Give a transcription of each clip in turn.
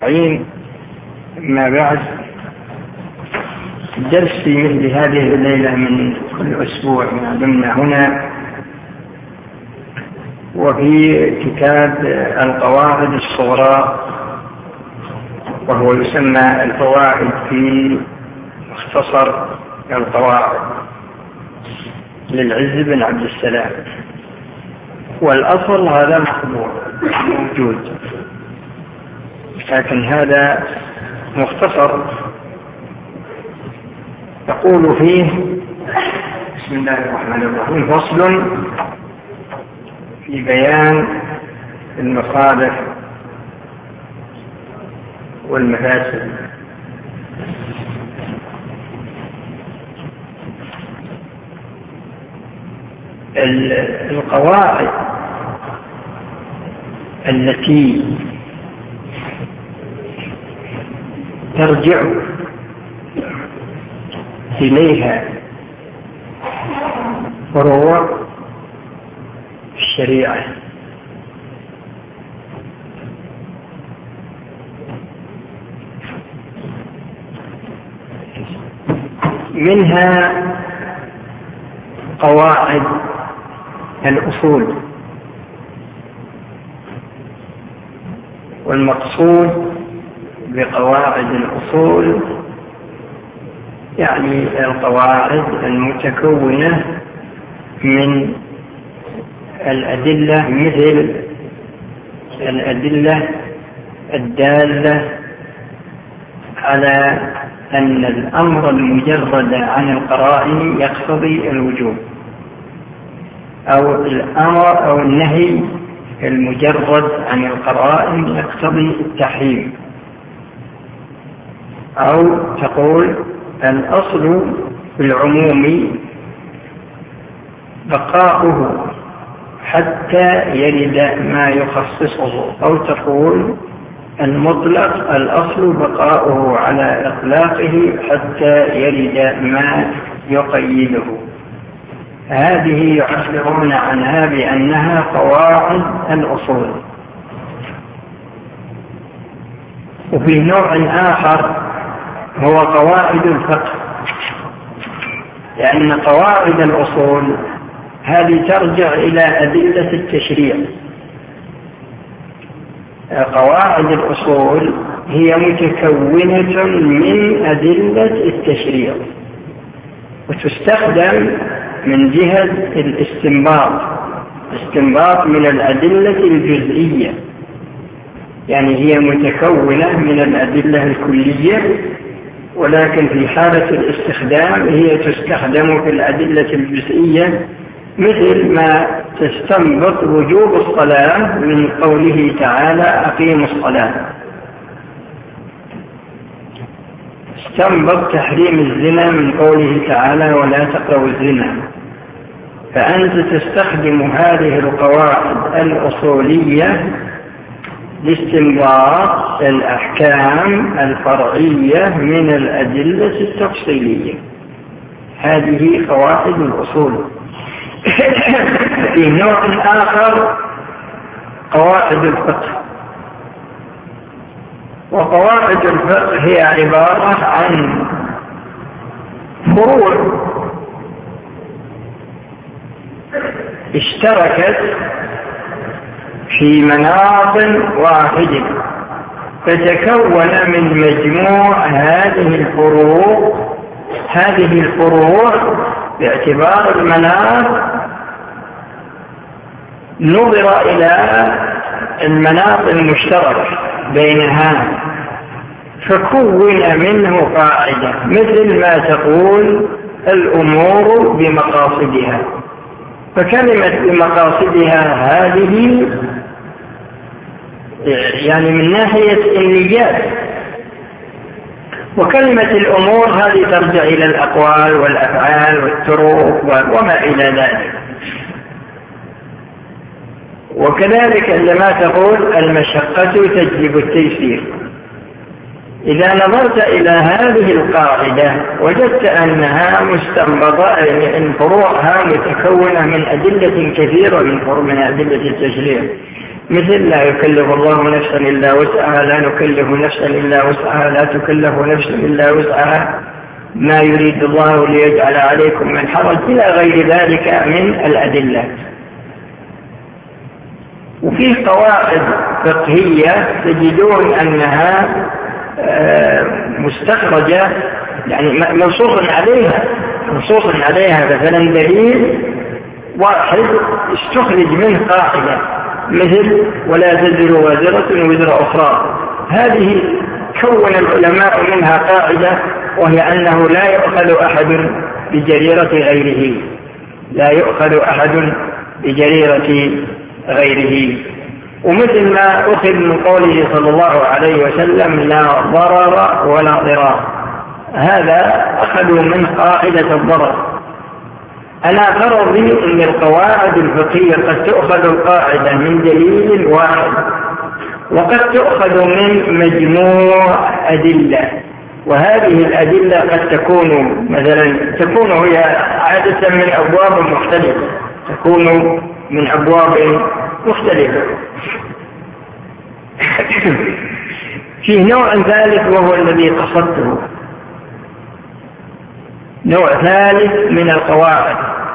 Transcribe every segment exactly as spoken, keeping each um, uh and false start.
عين. ما بعد، درس في مثل هذه الليلة من كل أسبوع ما دمنا هنا، وفي كتاب القواعد الصغرى، وهو يسمى الفوائد في مختصر القواعد للعز بن عبد السلام. والأصل هذا مطبوع موجود، لكن هذا مختصر. يقول فيه: بسم الله الرحمن الرحيم. فصل في بيان المصالح والمفاسد. القواعد التي ترجع إليها فروع الشريعة منها قواعد الأصول، والمقصود بقواعد الأصول يعني القواعد المتكونة من الأدلة، مثل الأدلة الدالة على أن الأمر المجرد عن القرائن يقتضي الوجوب، أو الأمر أو النهي المجرد عن القرائن يقتضي التحريم، أو تقول الأصل في العموم بقاؤه حتى يرد ما يخصصه، أو تقول المطلق الأصل بقاؤه على إطلاقه حتى يرد ما يقيده. هذه يعبرون عنها بأنها قواعد الأصول. وفي نوع آخر هو قواعد الفقه، لأن قواعد الأصول هذه ترجع إلى أدلة التشريع. قواعد الأصول هي متكونة من أدلة التشريع، وتستخدم من جهة الاستنباط، استنباط من الأدلة الجزئية، يعني هي متكونة من الأدلة الكلية، ولكن في حالة الاستخدام هي تستخدم في الأدلة الجزئية، مثل ما تستنبط وجوب الصلاة من قوله تعالى أقيموا الصلاة، استنبط تحريم الزنا من قوله تعالى ولا تقربوا الزنا. فأنت تستخدم هذه القواعد الأصولية لاستنباط الأحكام الفرعية من الأدلة التفصيلية. هذه قواعد الأصول. في نوع آخر قواعد الفقه، وقواعد الفقه هي عبارة عن فروع اشتركت في مناط واحد، فتكون من مجموع هذه الفروع هذه الفروع باعتبار المناط نظر إلى المناط المشترك بينها، فكون منه قاعدة، مثل ما تقول الأمور بمقاصدها. فكلمة بمقاصدها هذه يعني من ناحية النيات، وكلمة الأمور هذه ترجع إلى الأقوال والأفعال والطرق وما إلى ذلك. وكذلك عندما تقول المشقة تجلب التيسير، إذا نظرت إلى هذه القاعدة وجدت أنها مستنبطة، أن فروعها متكونة من أدلة كثيرة من فروع من أدلة التشريع، مثل لا يكلف الله نفسا إلا وسعها، لا نكلف نفسا إلا وسعها، لا تكلف نفسا إلا وسعها، ما يريد الله ليجعل عليكم من حرج، إلى غير ذلك من الأدلة. وفيه قواعد فقهية تجدون أنها مستخرجة، يعني منصوص عليها منصوص عليها مثلا دليل واحد استخرج منه قاعدة، مثل ولا تزر وازرة وزر أخرى. هذه كون العلماء منها قاعدة، وهي أنه لا يؤخذ أحد بجريرة غيره، لا يؤخذ أحد بجريرة غيره. ومثل ما أخذ من قوله صلى الله عليه وسلم لا ضرر ولا ضرار، هذا أخذوا من قاعدة الضرر. أنا غرضي أن القواعد الفقهية قد تؤخذ القاعدة من دليل واحد، وقد تؤخذ من مجموع أدلة، وهذه الأدلة قد تكون مثلا تكون هي عادة من أبواب مختلفة، تكون من أبواب مختلفة. فيه نوع ثالث وهو الذي قصدته، نوع ثالث من القواعد.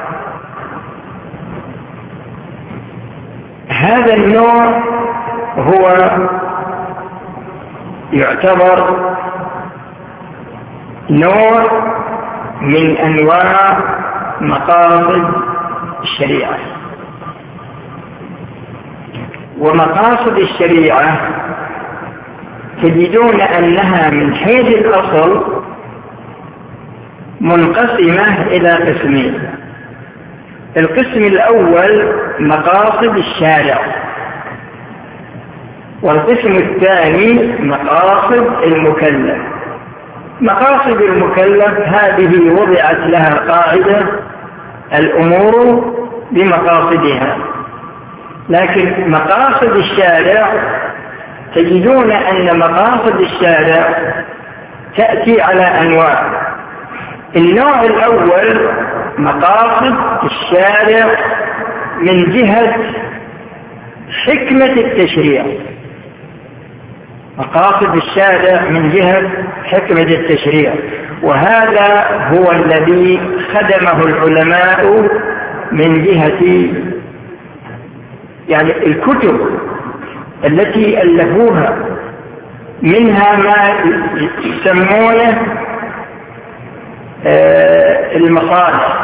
هذا النوع هو يعتبر نوع من أنواع مقاصد الشريعة. ومقاصد الشريعة تجدون أنها من حيث الأصل منقسمة إلى قسمين. القسم الأول مقاصد الشارع، والقسم الثاني مقاصد المكلف. مقاصد المكلف هذه وضعت لها قاعدة الأمور بمقاصدها، لكن مقاصد الشارع تجدون أن مقاصد الشارع تأتي على أنواع. النوع الأول مقاصد الشارع من جهة حكمة التشريع، مقاصد الشارع من جهة حكمة التشريع، وهذا هو الذي خدمه العلماء من جهة يعني الكتب التي ألفوها، منها ما يسمونه المصالح،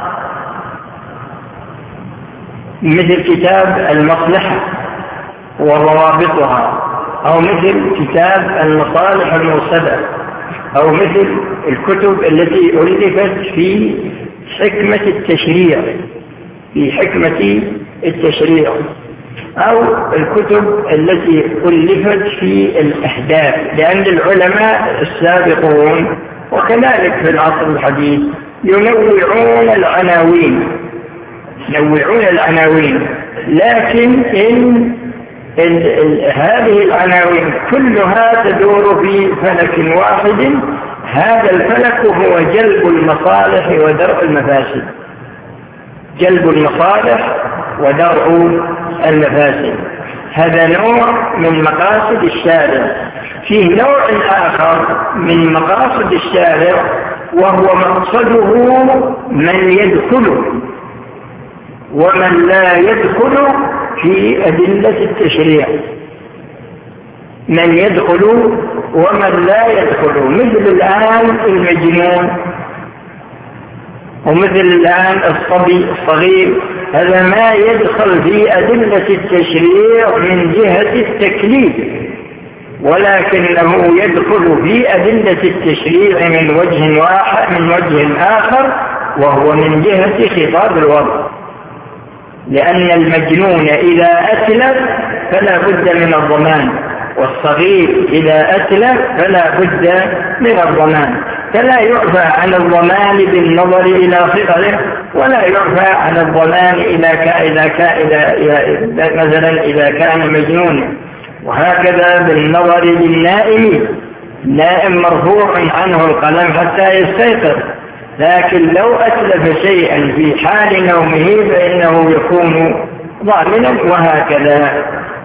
مثل كتاب المصلحة وروابطها، أو مثل كتاب المصالح المرسلة، أو مثل الكتب التي ألفت في حكمة التشريع في حكمة التشريع أو الكتب التي ألفت في الأحداث، لأن العلماء السابقون وكذلك في العصر الحديث ينوعون العناوين ينوعون العناوين لكن إن ال ال هذه العناوين كلها تدور في فلك واحد. هذا الفلك هو جلب المصالح ودرء المفاسد، جلب المصالح ودرء المفاسد. هذا نوع من مقاصد الشارع. فيه نوع آخر من مقاصد الشارع وهو مقصده من يدخل ومن لا يدخل في أدلة التشريع، من يدخل ومن لا يدخل، مثل الآن المجنون، ومثل الآن الصبي الصغير، هذا ما يدخل في أدلة التشريع من جهة التكليف، ولكنه يدخل في أدلة التشريع من وجه واحد من وجه آخر، وهو من جهة خطاب الوضع. لأن المجنون إذا أتلف فلا بد من الضمان، والصغير إذا أتلف فلا بد من الضمان، فلا يعفى عن الضمان بالنظر إلى صغره، ولا يعفى عن الضمان إذا كان مثلا إذا كان مجنونا. وهكذا بالنظر للنائم، النائم مرفوع عنه القلم حتى يستيقظ، لكن لو أتلف شيئا في حال نومه فإنه يكون ضامنا. وهكذا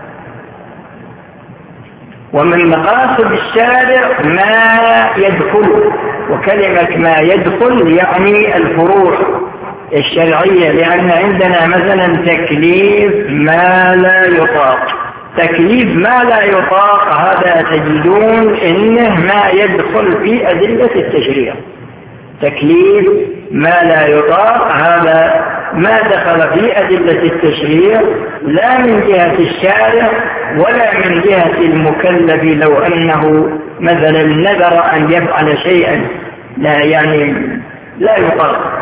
ومن مقاصد الشارع ما يدخل، وكلمة ما يدخل يعني الفروع الشرعية، لأن عندنا مثلا تكليف ما لا يطاق. تكليف ما لا يطاق هذا تجدون إنه ما يدخل في أدلة التشريع. تكليف ما لا يطاق هذا ما دخل في أدلة التشريع، لا من جهة الشارع ولا من جهة المكلف لو أنه مثلا نذر أن يفعل شيئا لا يعني لا يطاق.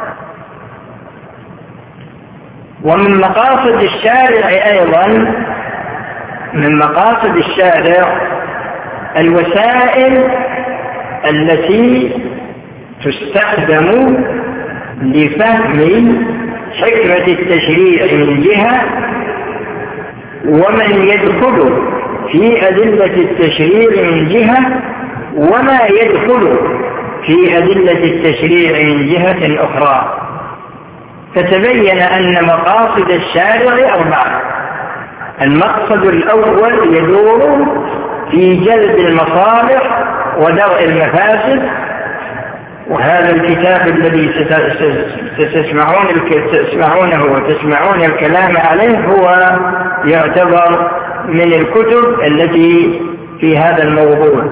ومن مقاصد الشارع أيضا من مقاصد الشارع الوسائل التي تستخدم لفهم حكمة التشريع من جهة، ومن يدخل في أدلة التشريع من جهة، وما يدخل في أدلة التشريع من جهة أخرى. فتبين أن مقاصد الشارع أربعة. المقصد الأول يدور في جلب المصالح ودرء المفاسد، وهذا الكتاب الذي ستسمعون تسمعونه وتسمعون الكلام عليه هو يعتبر من الكتب التي في هذا الموضوع.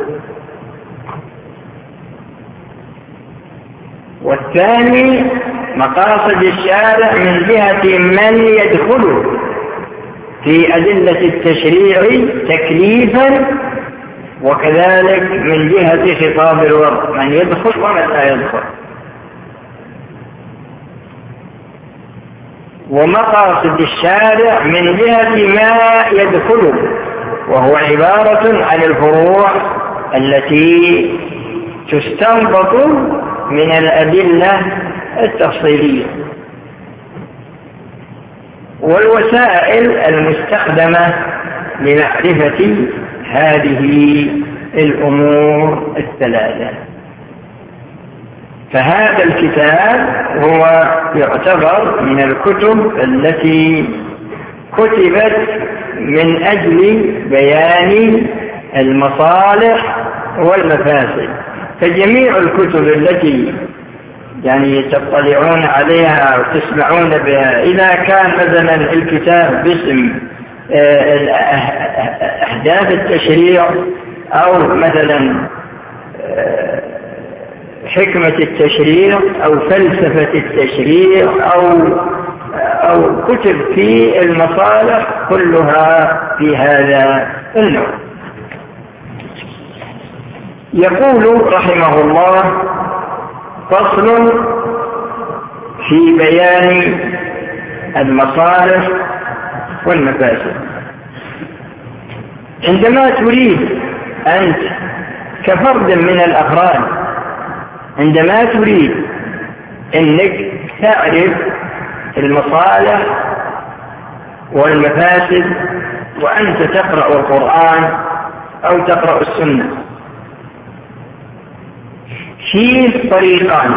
والثاني مقاصد الشارع من جهة من يدخل في أدلة التشريع تكليفا، وكذلك من جهة خطاب الوضع من يدخل ومن لا يدخل. ومقاصد الشارع من جهة ما يدخل، وهو عبارة عن الفروع التي تستنبط من الأدلة التفصيلية، والوسائل المستخدمة لمعرفة هذه الأمور الثلاثة. فهذا الكتاب هو يعتبر من الكتب التي كتبت من أجل بيان المصالح والمفاسد. فجميع الكتب التي يعني تطلعون عليها وتسمعون بها، إذا كان مثلا الكتاب باسم أحداث التشريع أو مثلا حكمة التشريع أو فلسفة التشريع أو أو كتب في المصالح، كلها في هذا النوع. يقول رحمه الله: فصل في بيان المصالح والمفاسد. عندما تريد أنت كفرد من الأفراد، عندما تريد أنك تعرف المصالح والمفاسد وأنت تقرأ القرآن أو تقرأ السنة، فيه طريقان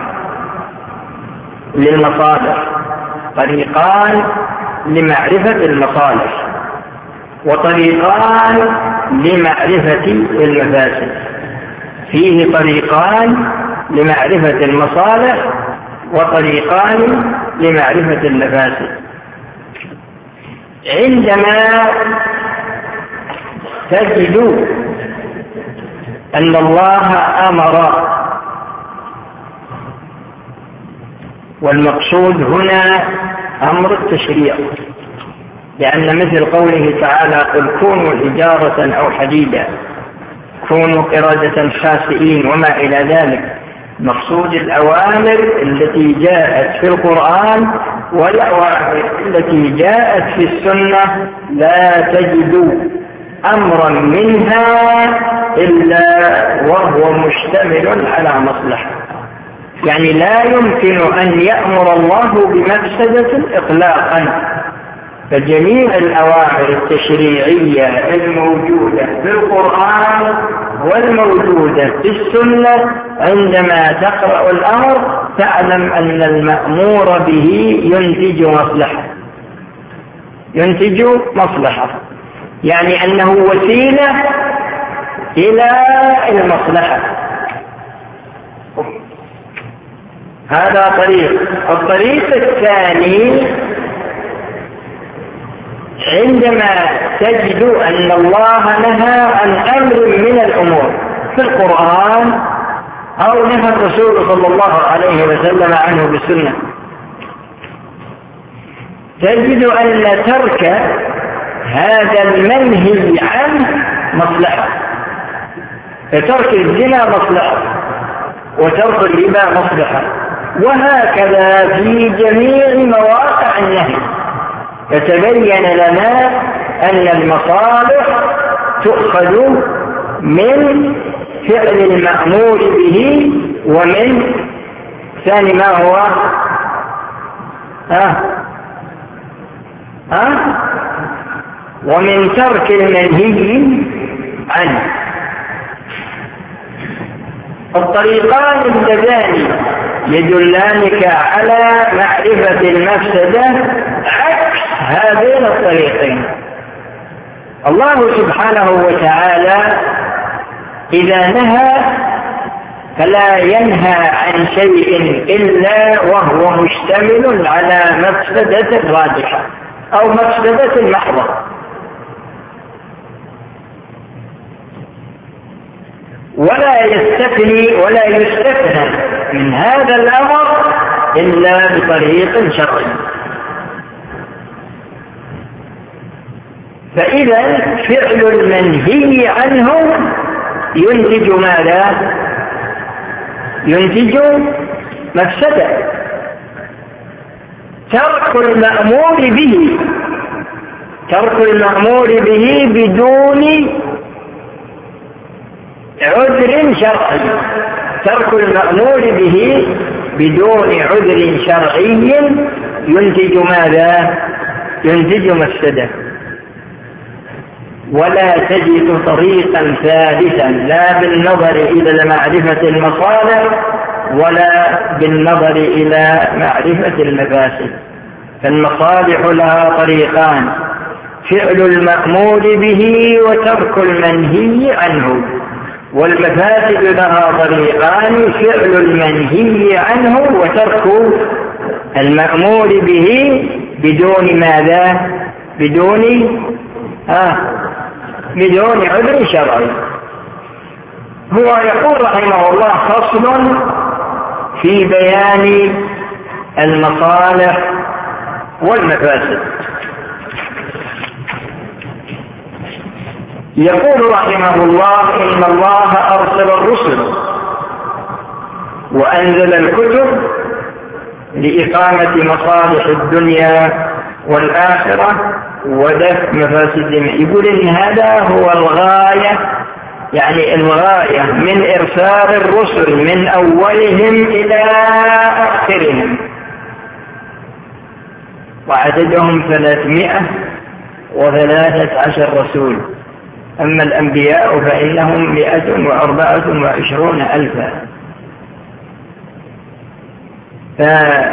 للمصالح، طريقان لمعرفة المصالح وطريقان لمعرفة المفاسد. فيه طريقان لمعرفة المصالح وطريقان لمعرفة المفاسد. عندما تجد أن الله أمر، والمقصود هنا أمر التشريع، لأن مثل قوله تعالى: قل كونوا حجارة أو حديدا، كونوا قردة خاسئين وما إلى ذلك. مقصود الأوامر التي جاءت في القرآن والأوامر التي جاءت في السنة لا تجد أمرا منها إلا وهو مشتمل على مصلحة. يعني لا يمكن أن يأمر الله بمفسدة إطلاقا. فجميع الأوامر التشريعية الموجودة في القرآن والموجودة في السنة، عندما تقرأ الأمر تعلم أن المأمور به ينتج مصلحة، ينتج مصلحة. يعني أنه وسيلة إلى المصلحة. هذا طريق. الطريق الثاني عندما تجد أن الله نهى عن أمر من الأمور في القرآن أو نهى الرسول صلى الله عليه وسلم عنه بالسنة، تجد أن ترك هذا المنهي عنه مصلحة، فترك الزنا مصلحة وترك الربا مصلحة، وهكذا في جميع مواقع النهي. فتبين لنا أن المصالح تؤخذ من فعل المأمور به، ومن ثاني ما هو آه. آه. ومن ترك المنهي عنه. الطريقان اللذان يدلانك على معرفة المفسدة عكس هذين الطريقين. الله سبحانه وتعالى إذا نهى فلا ينهى عن شيء إلا وهو مشتمل على مفسدة راجحة أو مفسدة محضة. ولا يستثني ولا يستثنى من هذا الأمر إلا بطريق شرعي. فإذا فعل المنهي عنه ينتج ماذا؟ ينتج مفسدة. ترك المأمور به ترك المأمور به بدون عذر شرعي ترك المأمور به بدون عذر شرعي ينتج ماذا؟ ينتج مفسدة. ولا تجد طريقا ثالثا لا بالنظر إلى معرفة المصالح ولا بالنظر إلى معرفة المفاسد. فالمصالح لها طريقان: فعل المأمور به وترك المنهي عنه. والمفاسد لها طريقان: فعل المنهي عنه وترك المأمور به بدون ماذا؟ بدون آه بدون عذر شرعي. هو يقول رحمه الله: فصل في بيان المصالح والمفاسد. يقول رحمه الله: إن الله أرسل الرسل وأنزل الكتب لإقامة مصالح الدنيا والآخرة ودفع مفاسدهم. يقول إن هذا هو الغاية، يعني الغاية من إرسال الرسل من أولهم إلى آخرهم، وعددهم ثلاثمائة وثلاثة عشر رسول. أما الأنبياء فإنهم مئة وأربعة وعشرون ألفا. ف...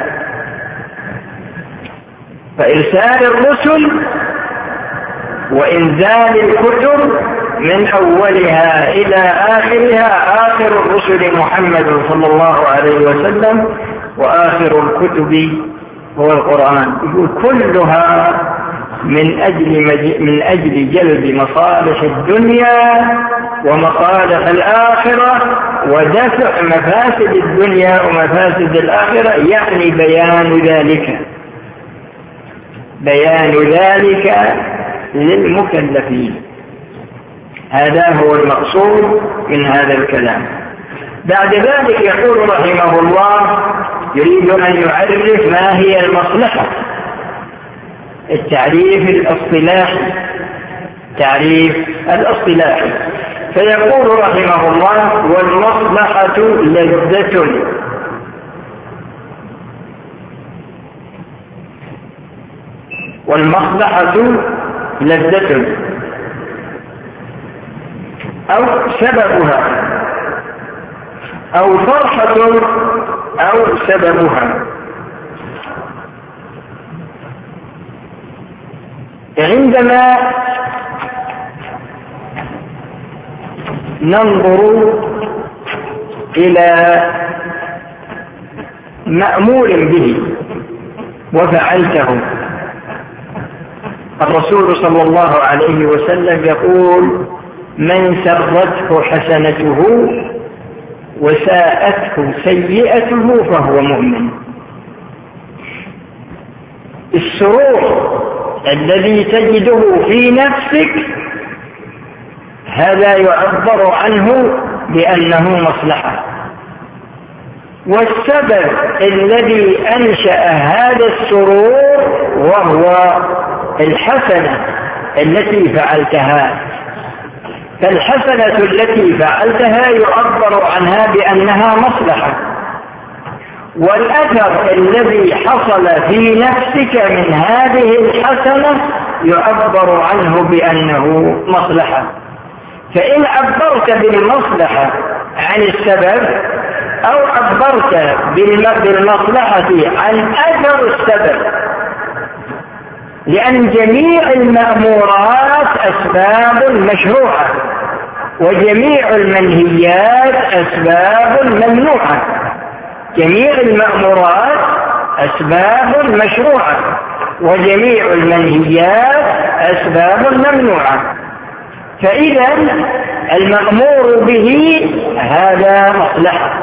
فإرسال الرسل وإنزال الكتب من أولها إلى آخرها، آخر الرسل محمد صلى الله عليه وسلم، وآخر الكتب هو القرآن. يقول كلها من أجل, من أجل جلب مصالح الدنيا ومصالح الآخرة ودفع مفاسد الدنيا ومفاسد الآخرة، يعني بيان ذلك بيان ذلك للمكلفين. هذا هو المقصود من هذا الكلام. بعد ذلك يقول رحمه الله: يريد أن يعرف ما هي المصلحة، التعريف الاصطلاحي تعريف الاصطلاحي فيقول رحمه الله: والمصلحة لذة والمصلحة لذة أو سببها أو فرحة أو سببها. عندما ننظر إلى مأمور به وفعلته. الرسول صلى الله عليه وسلم يقول: من سرته حسنته وساءته سيئته فهو مؤمن. السرور الذي تجده في نفسك هذا يعبر عنه بأنه مصلحة، والسبب الذي أنشأ هذا السرور وهو الحسنة التي فعلتها. فالحسنة التي فعلتها يعبر عنها بأنها مصلحة، والأثر الذي حصل في نفسك من هذه الحسنة يعبر عنه بأنه مصلحة. فإن عبرت بالمصلحة عن السبب أو عبرت بالمصلحة عن أثر السبب، لأن جميع المأمورات أسباب مشروعة وجميع المنهيات أسباب ممنوعة. جميع المأمورات أسباب مشروعة وجميع المنهيات أسباب ممنوعة. فإذا المأمور به هذا مصلحة،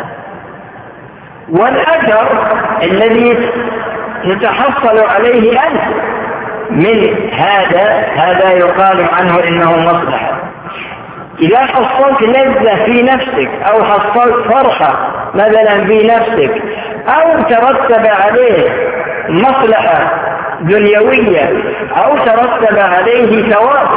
والأثر الذي تتحصل عليه أنت من هذا هذا يقال عنه إنه مصلحة. إذا حصلت لذة في نفسك أو حصلت فرحة مثلا في نفسك أو ترتب عليه مصلحة دنيوية أو ترتب عليه ثواب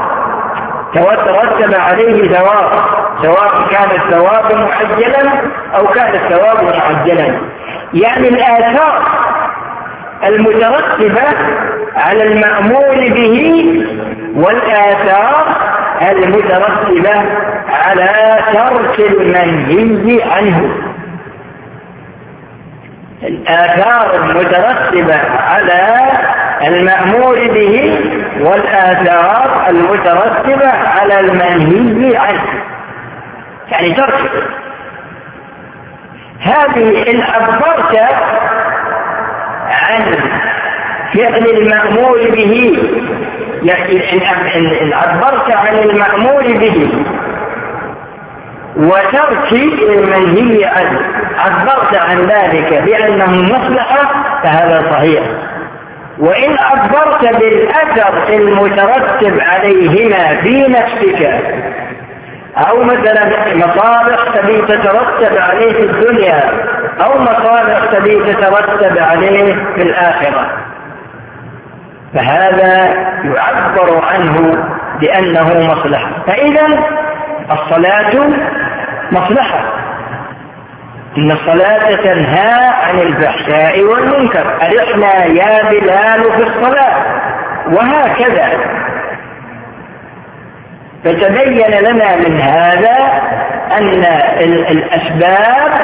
ترتب عليه ثواب سواء كان الثواب معجلا أو كان الثواب معجلا، يعني الآثار المترتبة على المأمور به والآثار المترتبة على ترك المنهي عنه. الآثار المترتبة على المأمور به والآثار المترتبة على المنهي عنه، يعني تركه. هذه إن عبرت عن فعل المأمور به، يعني إن عبرت عن المأمور به وترك المنهي عنه عبرت عن ذلك بأنه مصلحة فهذا صحيح. وإن عبرت بالأثر المترتب عليهما في نفسك أو مثلا مصالح تبي تترتب عليه في الدنيا أو مصالح تبي تترتب عليه في الآخرة، فهذا يعبر عنه بأنه مصلحة. فإذا الصلاة مصلحة، إن الصلاة تنهى عن الفحشاء والمنكر، أرحنا يا بلال في الصلاة، وهكذا. فتبين لنا من هذا أن الأسباب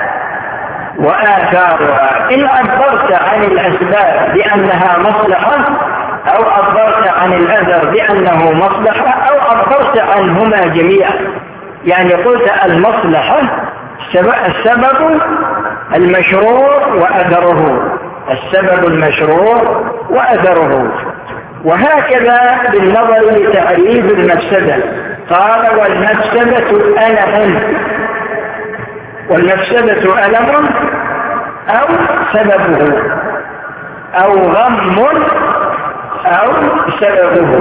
وآثارها إن عبرت عن الأسباب بأنها مصلحة أو عبرت عن الأثر بأنه مصلحة أو عبرت عنهما جميعا، يعني قلت المصلحة السبب المشروع وأثره، السبب المشروع وأثره. وهكذا بالنظر لتعريف المفسدة قال: والمفسدة ألم، والمفسدة ألم أو سببه أو غم أو سببه.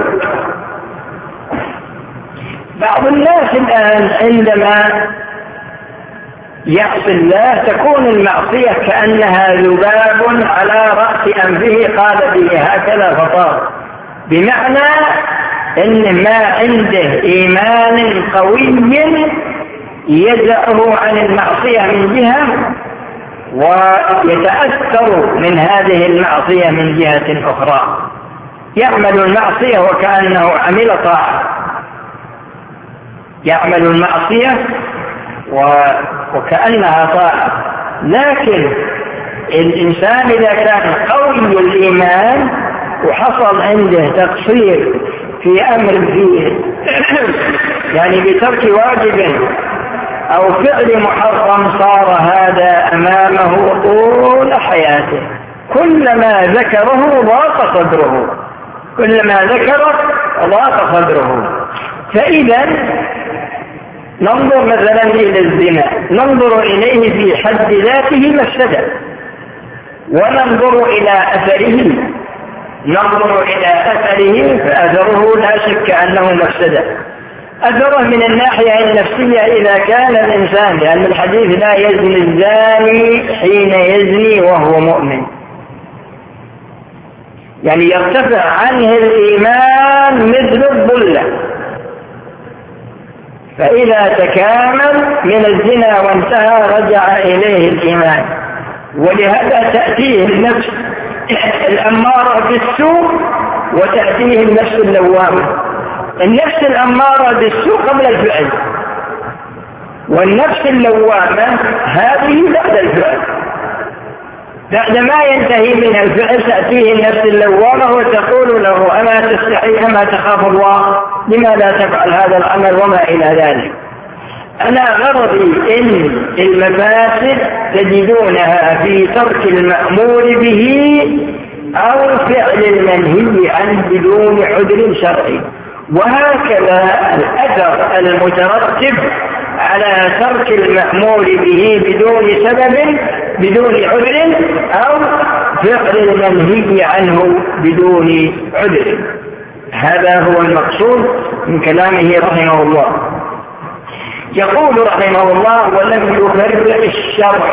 بعض الناس الآن عندما يعصي الله تكون المعصية كأنها ذباب على رأس أنفه قال به هكذا فطار، بمعنى إن ما عنده إيمان قوي يدعه عن المعصية من جهة ويتأثر من هذه المعصية من جهة أخرى، يعمل المعصية وكأنه عمل طاعة، يعمل المعصية وكأنها طاعة. لكن الإنسان إذا كان قوي الإيمان وحصل عنده تقصير في أمر في يعني بترك واجب أو فعل محرم صار هذا أمامه طول حياته، كلما ذكره ضاق صدره، كلما ذكره ضاق صدره. فإذا ننظر مثلا إلى الزنا، ننظر إليه في حد ذاته مفسدة، وننظر إلى أثره، ننظر إلى أثره فأثره لا شك أنه مفسدة. أثره من الناحية النفسية إذا كان الإنسان، لأن الحديث لا يزني الزاني حين يزني وهو مؤمن، يعني يرتفع عنه الإيمان مثل الظلة، فإذا تكامل من الزنا وانتهى رجع إليه الإيمان. ولهذا تأتيه النفس الأمارة بالسوء وتأتيه النفس اللوامة. النفس الأمارة بالسوء قبل الفعل، والنفس اللوامة هذه بعد الفعل. بعد ما ينتهي من الفعل تأتيه النفس اللوامة وتقول له أما تستحي أما تخاف الله، لماذا تفعل هذا العمل وما إلى ذلك. أنا غرضي إن المفاسد تجدونها في ترك المأمور به أو فعل المنهي عنه بدون عذر شرعي. وهكذا الأثر المترتب على ترك المأمور به بدون سبب بدون عذر أو فعل المنهي عنه بدون عذر، هذا هو المقصود من كلامه رحمه الله. يقول رحمه الله: ولم يفرق الشرع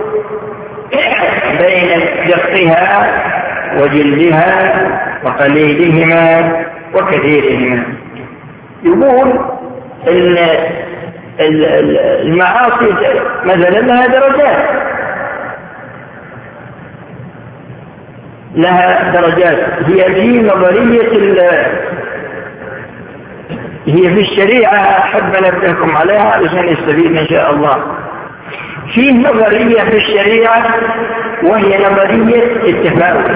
بين دقها وجلدها وقليلهما وكثيرهما. يقول ان المعاصي مثلا لها درجات، لها درجات هي في نظرية هي في الشريعة، أحب أنبهكم عليها علشان يستفيد إن شاء الله. في نظرية في الشريعة وهي نظرية التفاوت،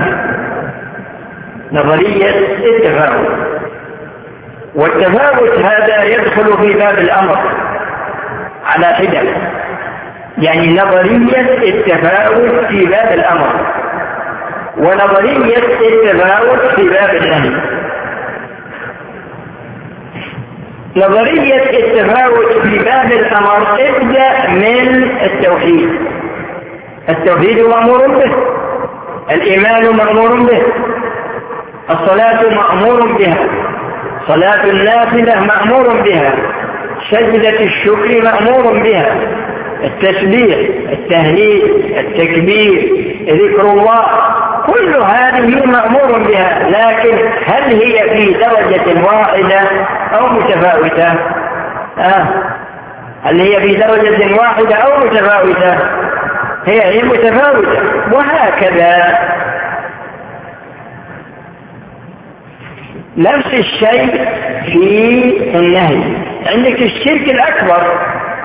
نظرية التفاوت. والتفاوت هذا يدخل في باب الأمر على حدة، يعني نظرية التفاوت في باب الأمر ونظرية التفاوت في باب النهي. نظرية التفاوت في باب الأمر ابدأ من التوحيد. التوحيد مأمور به، الإيمان مأمور به، الصلاة مأمور بها، صلاة النافلة مأمور بها، سجدة الشكر مأمور بها، التسبيح، التهليل، التكبير، ذكر الله، كل هذه مأمور بها. لكن هل هي في درجة واحدة أو متفاوتة؟ آه. هل هي في درجة واحدة أو متفاوتة؟ هي هي متفاوتة. وهكذا نفس الشيء في النهي. عندك الشرك الأكبر،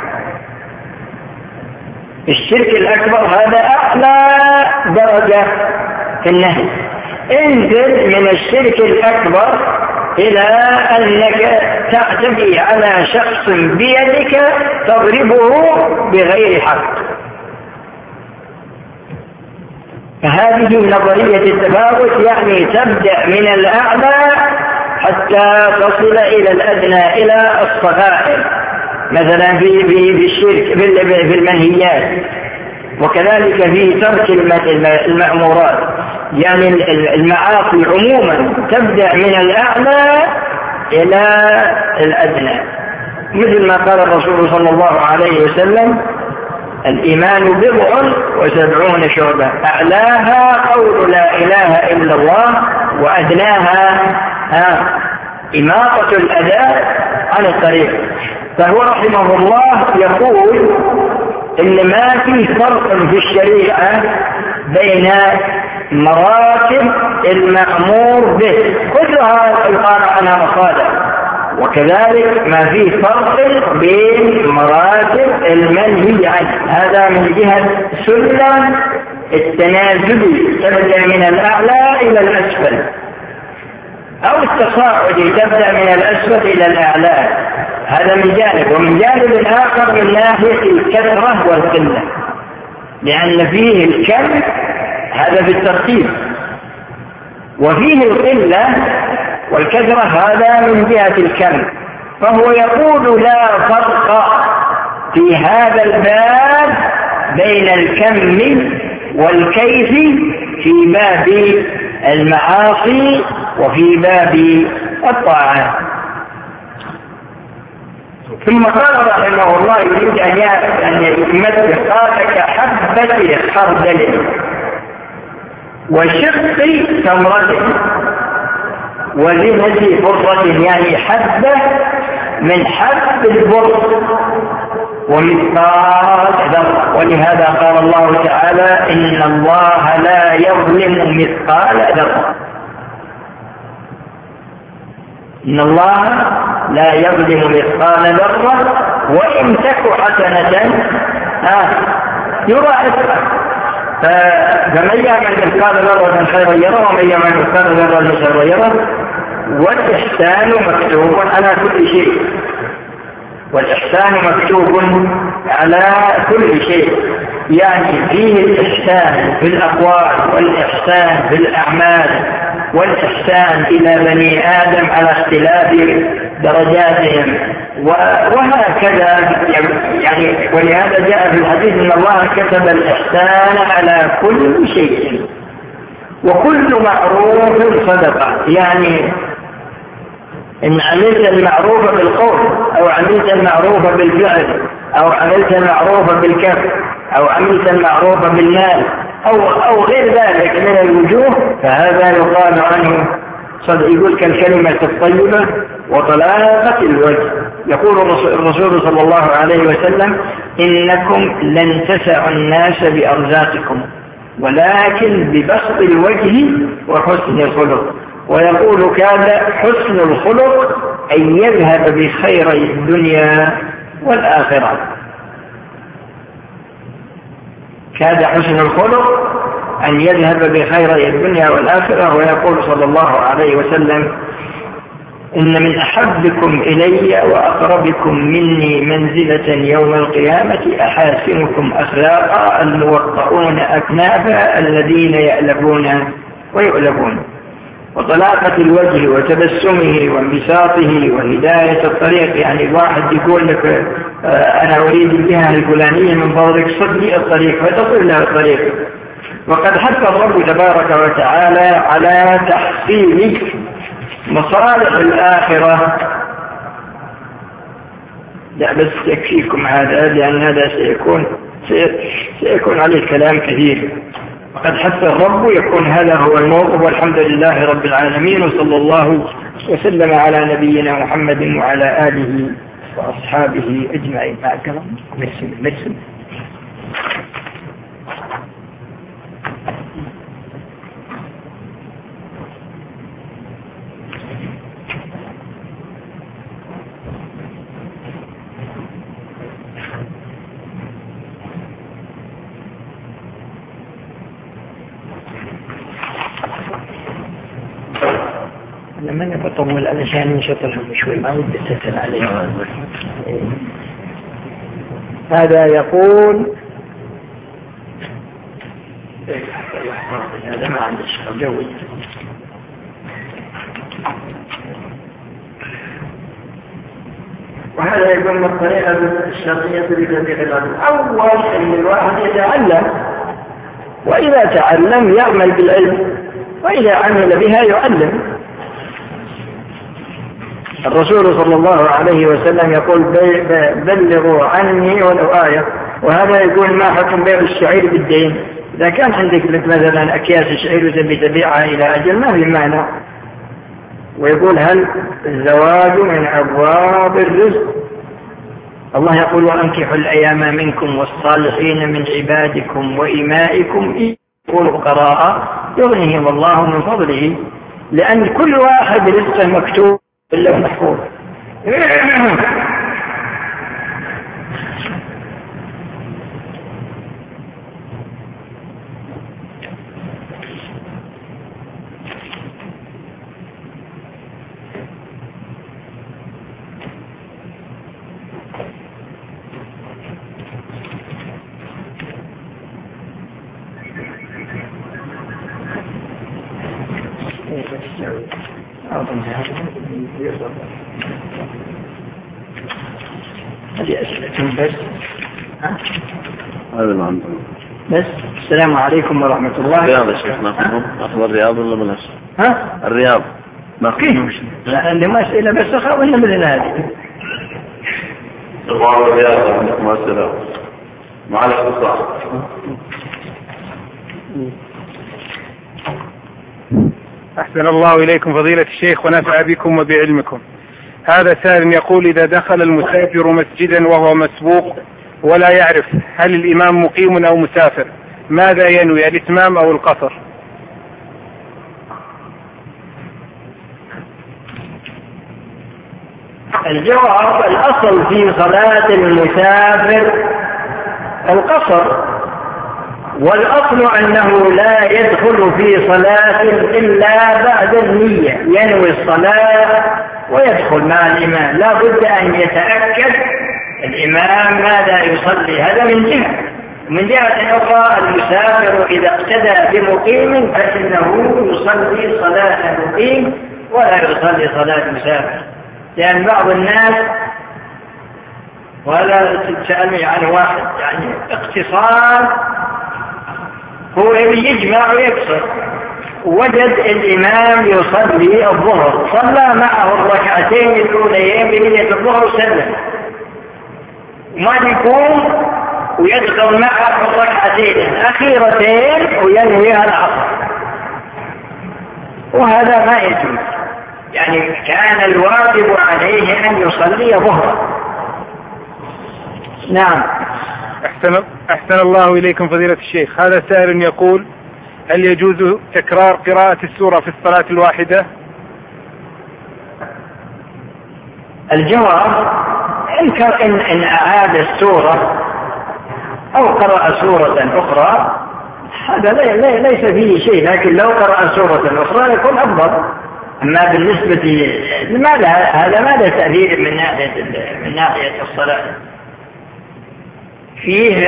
الشرك الأكبر هذا أعلى درجة في النهي. انزل من الشرك الأكبر إلى أنك تعتدي على شخص بيدك تضربه بغير حق، فهذه نظرية التفاوت، يعني تبدأ من الأعلى حتى تصل إلى الأدنى إلى الصغائر، مثلا في في الشرك في المنهيات، وكذلك في ترك المأمورات. يعني المعاصي عموما تبدأ من الأعلى إلى الأدنى، مثل ما قال الرسول صلى الله عليه وسلم: الإيمان بضع وسبعون شعبة، أعلاها قول لا إله إلا الله، وأدناها إماطة الأذى عن الطريق. فهو رحمه الله يقول إن ما في فرق في الشريعة بين مراتب المأمور به، كلها يقال عنها مصالح، وكذلك ما في فرق بين مراتب المنهي عنه. هذا من جهة سلم التنازلي، تبدأ من الأعلى إلى الأسفل، أو التصاعدي، تبدأ من الأسفل إلى الأعلى. هذا من جانب، ومن جانب آخر من ناحية الكثرة والقلة، لأن فيه الكم هذا بالترتيب، وفيه القلة والكثرة هذا من جهة الكم. فهو يقول لا فرق في هذا الباب بين الكم والكيف في باب المعاصي وفي باب الطاعات. ثم قال رحمه الله يريد أن يمثل قال كحبة خردل وشق تمرة وزنة فرصة، يعني حبة من حب البر ومثقال ذرة. ولهذا قال الله تعالى إن الله لا يظلم مثقال ذرة، إن الله لا يظلم مثقال ذرة وإن تك حسنة يضاعفها. فمن يعمل مثقال ذرة خيرا يره ومن يعمل مثقال ذرة شرا يره. والإحسان مكتوب على كل شيء، والإحسان مكتوب على كل شيء، يعني فيه الإحسان في الأقوال والإحسان في الأعمال والإحسان إلى بني آدم على اختلاف درجاتهم وهكذا. يعني ولهذا جاء في الحديث إن الله كتب الإحسان على كل شيء وكل معروف صدقة، يعني إن عملت المعروف بالقول أو عملت المعروف بالفعل أو عملت المعروف بالكف أو عملت المعروف بالمال أو, أو غير ذلك من الوجوه فهذا يقال عنه صدق. يقول كالكلمة الطيبة وطلاقة الوجه. يقول الرسول صلى الله عليه وسلم إنكم لن تسعوا الناس بأرزاقكم ولكن ببسط الوجه وحسن الخلق. ويقول كاد حسن الخلق أن يذهب بخير الدنيا والآخرة. كاد حسن الخلق أن يذهب بخير الدنيا والآخرة. ويقول صلى الله عليه وسلم إن من أحبكم إلي وأقربكم مني منزلة يوم القيامة أحاسنكم أخلاقا الموطئون أكنافا الذين يألفون ويؤلفون. وطلاقة الوجه وتبسمه وانبساطه وهداية الطريق، يعني واحد يقول لك أنا أريد الجهة الفلانية من فضلك صدني الطريق فتصل له الطريق. وقد حث الرب تبارك وتعالى على تحصيل مصالح الآخرة. لا بس يكفيكم هذا لأن هذا سيكون سيكون عليه كلام كثير. وقد حث الرب يكون هذا هو الموقف. والحمد لله رب العالمين وصلى الله وسلم على نبينا محمد وعلى آله وأصحابه أجمعين. معك مرسل مرسل لما أنا بطول علشان نشطرهم شوي ما ودي أتسل عليه. هذا يقول هذا ما عندش جوي. وهذا يكون من الطريقة الشرعية لتطبيق العلم. أول أن الواحد يتعلم، وإذا تعلم يعمل بالعلم، وإذا عمل بها يعلم. الرسول صلى الله عليه وسلم يقول بلغوا عني ولو آية. وهذا يقول ما حكم بيع الشعير بالدين. إذا كان عندك مثلا أكياس الشعير وتبي تبيعها إلى أجل ما في معنى. ويقول هل الزواج من أبواب الرزق؟ الله يقول وأنكحوا الأيام منكم والصالحين من عبادكم وإمائكم إن يكونوا فقراء يغنيهم الله من فضله. لأن كل واحد رزقه مكتوب إلا محفوظ. هذه أسئلة بس. هذا ما عندنا بس. السلام عليكم ورحمة الله. الرياض يا شيخ ناخذهم. أخذ الرياض ولا بلاش؟ ها؟ الرياض ناخذهم. لا عندي ما أسئلة بس أخذنا من هذه. الله الرياض عندكم أسئلة. معلش بصح. أحسن الله إليكم فضيلة الشيخ ونفع بكم وبعلمكم. هذا سائل يقول: إذا دخل المسافر مسجدا وهو مسبوق ولا يعرف هل الإمام مقيم أو مسافر، ماذا ينوي، الإتمام أو القصر؟ الجواب: الأصل في صلاة المسافر القصر، والأصل أنه لا يدخل في صلاة إلا بعد النية، ينوي الصلاة ويدخل مع الإمام. لا بد أن يتأكد الإمام ماذا يصلي، هذا من جهة. من جهة أخرى المسافر إذا اقتدى بمقيم فإنه يصلي صلاة مقيم ولا يصلي صلاة مسافر، لأن بعض الناس، ولا تسألني عن واحد يعني اقتصار، هو يجمع ويكسر، وجد الإمام يصلي الظهر، صلى معه الركعتين الأوليين بنية الظهر وسلم، ما يقوم ويدخل معه الركعتين الأخيرتين وينويها العصر، وهذا ما يجوز. يعني كان الواجب عليه أن يصلي ظهرا. نعم. أحسن, أحسن الله إليكم فضيلة الشيخ. هذا سائل يقول: هل يجوز تكرار قراءة السورة في الصلاة الواحدة؟ الجواب: إن, إن, إن أعاد السورة أو قرأ سورة أخرى هذا ليس فيه شيء، لكن لو قرأ سورة أخرى يكون أفضل. أما بالنسبة لماذا هذا ما له تأثير من ناحية من ناحية الصلاة. فيه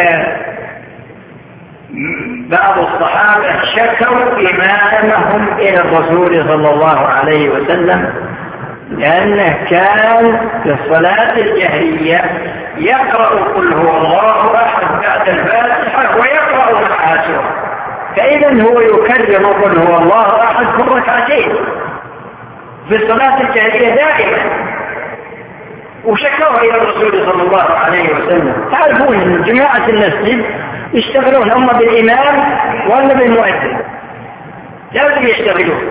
بعض الصحابة شكوا إمامهم إلى الرسول صلى الله عليه وسلم لأنه كان في الصلاة الجهرية يقرأ قل هو الله أحد بعد الفاتحة ويقرأ معها سورة، فإذا هو يكرر قل هو الله أحد في الركعتين في الصلاة الجهرية دائما، وشكوها إلى الرسول صلى الله عليه وسلم. تعرفون أن جماعة المسجد يشتغلون هم بالإمام ولا بالمؤذن، لازم يشتغلون.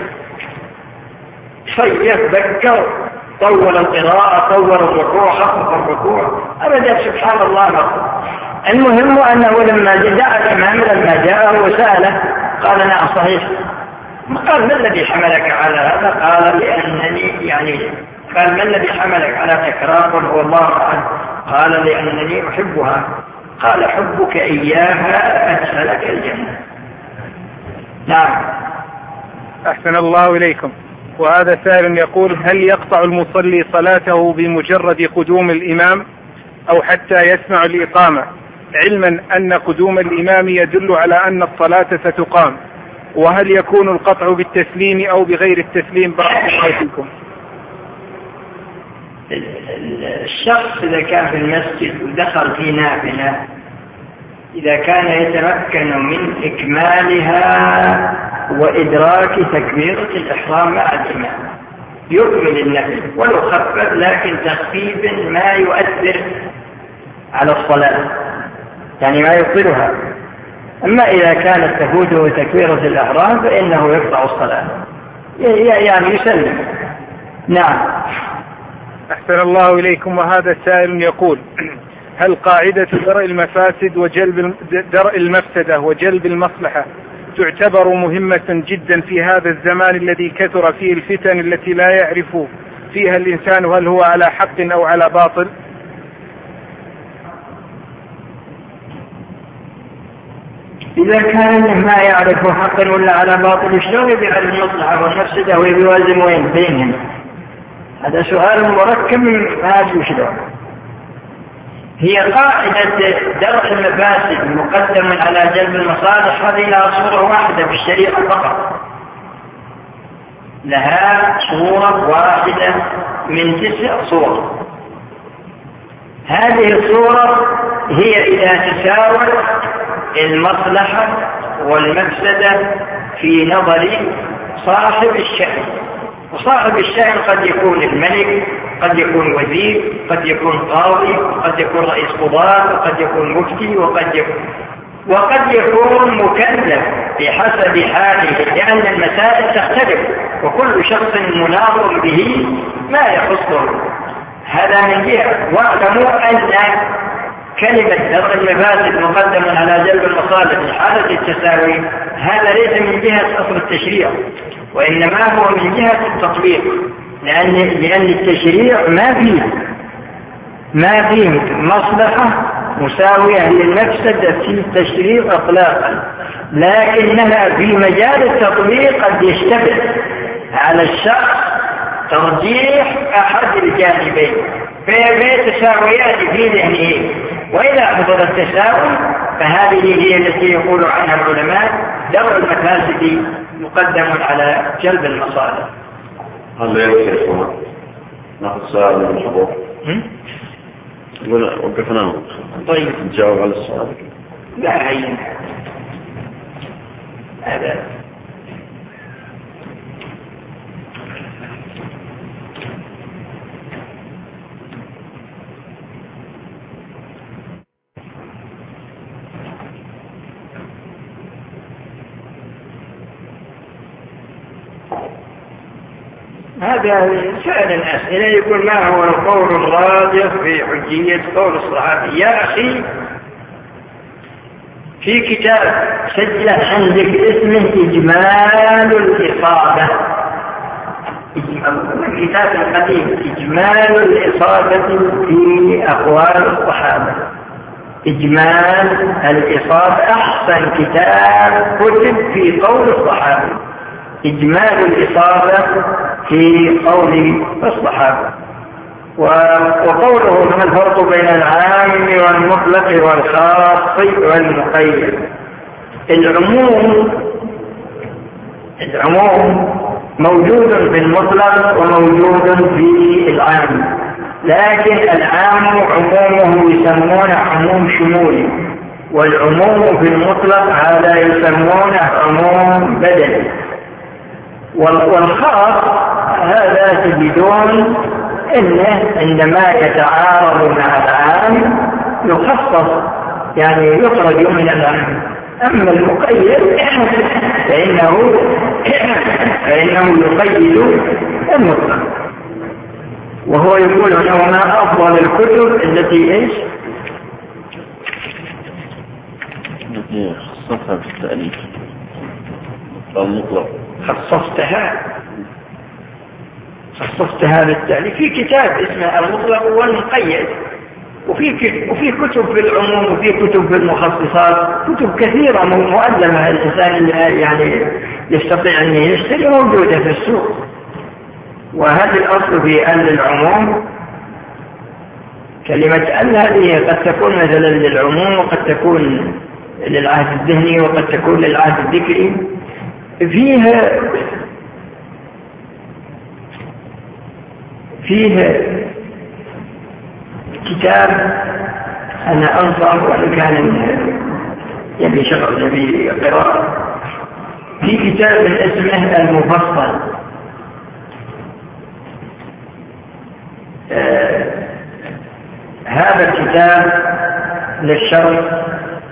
شيء يتذكر طول القراءة، طول الركوع، خفف الركوع، أبدا سبحان الله. المهم أنه لما جاء الإمام لما جاءه وسأله قال: نعم صحيح. قال: ما الذي حملك على هذا؟ قال: لأنني يعني قال: ما الذي حملك على تكرار قل هو الله أحد؟ قال: لأنني أحبها. قال: حبك إياها أدخلك الجنة. نعم. أحسن الله إليكم. وهذا سائل يقول: هل يقطع المصلي صلاته بمجرد قدوم الإمام أو حتى يسمع الإقامة، علما أن قدوم الإمام يدل على أن الصلاة ستقام؟ وهل يكون القطع بالتسليم أو بغير التسليم؟ بارك الله فيكم. الشخص إذا كان في المسجد ودخل في نافلة، إذا كان يتمكن من إكمالها وإدراك تكبيرة الإحرام مع الإمام يكمل النفل ولو خفف، لكن تخفيف ما يؤثر على الصلاة، يعني ما يبطلها. أما إذا كانت تفوته تكبيرة الإحرام فإنه يقطع الصلاة، يعني يسلم. نعم. أحسن الله إليكم. وهذا السائل يقول: هل قاعدة درء المفاسد وجلب درء المفسدة وجلب المصلحة تعتبر مهمة جدا في هذا الزمان الذي كثر فيه الفتن التي لا يعرف فيها الإنسان هل هو على حق أو على باطل؟ إذا كان ما يعرف حقا ولا على باطل شلون يبيع المصلحة والمفسدة ويوازن وين بينهم؟ هذا سؤال مركب ما أدري شلون. هي قاعدة درء المفاسد مقدم على جلب المصالح، هذه لا صورة واحدة في الشريعة فقط. لها صورة واحدة من تسع صور. هذه الصورة هي إذا تساوت المصلحة والمفسدة في نظر صاحب الشأن. وصاحب الشأن قد يكون الملك، قد يكون وزير، قد يكون قاضي، قد يكون رئيس قضاة، وقد يكون مفتي، وقد يكون وقد يكون مكلف بحسب حاله، لأن المسائل تختلف وكل شخص مناظر به ما يخصه. هذا من جهة. واعلموا أن كلمة درء المفاسد مقدم على جلب المصالح في حالة التساوي، هذا ليس من جهة أصل التشريع، وإنما هو من جهة التطبيق، لأن لأن التشريع ما فيه ما فيه مصلحة مساوية للمفسدة في التشريع إطلاقا، لكنها في مجال التطبيق قد يشتبه على الشخص ترجيح أحد الجانبين في تساويات في ذهنه. وإذا حصل التساوي فهذه هي التي يقول عنها العلماء درء المفاسد مقدم على جلب المصالح. هل لا يمكن ناخذ سؤال من الحضور؟ وقفنا. طيب نجاوب على السؤال. لا هي هذا هذا سؤال الأسئلة يقول ما هو القول الراجح في حجية قول الصحابي؟ يا أخي في كتاب سجل عندك اسمه إجمال الإصابة، الكتاب القديم إجمال الإصابة في أقوال الصحابة. إجمال الإصابة أحسن كتاب كتب في قول الصحابة، إجمال الإصابة في قول الصحابة. وقوله ما الفرق بين العام والمطلق والخاص والمقيد؟ العموم العموم موجود في المطلق وموجود في العام، لكن العام عمومه يسمونه عموم شمولي، والعموم في المطلق هذا يسمونه عموم بدني. والخاص هذا تجدون إنه عندما يتعارض مع العام يخصص، يعني يخرج من العام. أما المقيد فإنه فإنه يقيد المطلق. وهو يقول أنه ما أفضل الكتب التي إيش؟ التي خصصتها في التأليف المطلق. خصصتها خصصتها للتأليف في كتاب اسمه المطلق والمقيد، وفي وفي كتب في العموم، وفي كتب في المخصصات، كتب كثيرة مؤلمة الإنسان يعني يستطيع أن يشتري موجودة في السوق. وهذا الأصل في أن العموم كلمة أن هذه قد تكون مثلا للعموم، وقد تكون للعهد الذهني، وقد تكون للعهد الذكري. فيها فيه كتاب أنا أنصح وإن كان يبي شغل يبي قراءة، في كتاب اسمه المفصل. آه هذا الكتاب للشرح.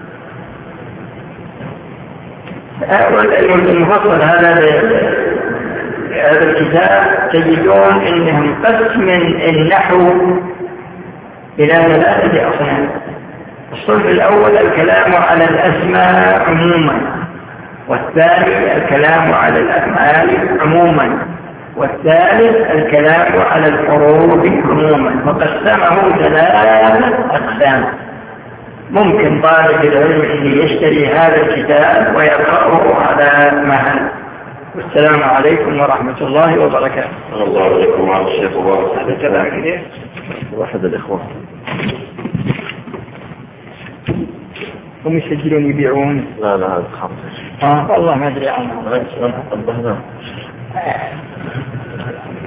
المفصل هذا هذا الكتاب تجدون انهم قسم النحو الى ثلاثه اصناف. الصنف الاول الكلام على الاسماء عموما، والثاني الكلام على الافعال عموما، والثالث الكلام على الحروف عموما. فقسمه ثلاثه اقسام. ممكن طالب العلم اللي يشتري هذا الكتاب ويقرأه على مهل. والسلام عليكم ورحمة الله وبركاته. الله عليكم وعلى الشيخ وبركاته. هذا كلام كده واحد الإخوة هم يسجلون يبيعون. لا لا هذا خمسة. آه والله ما أدري عنه. لا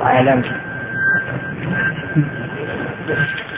أعلم.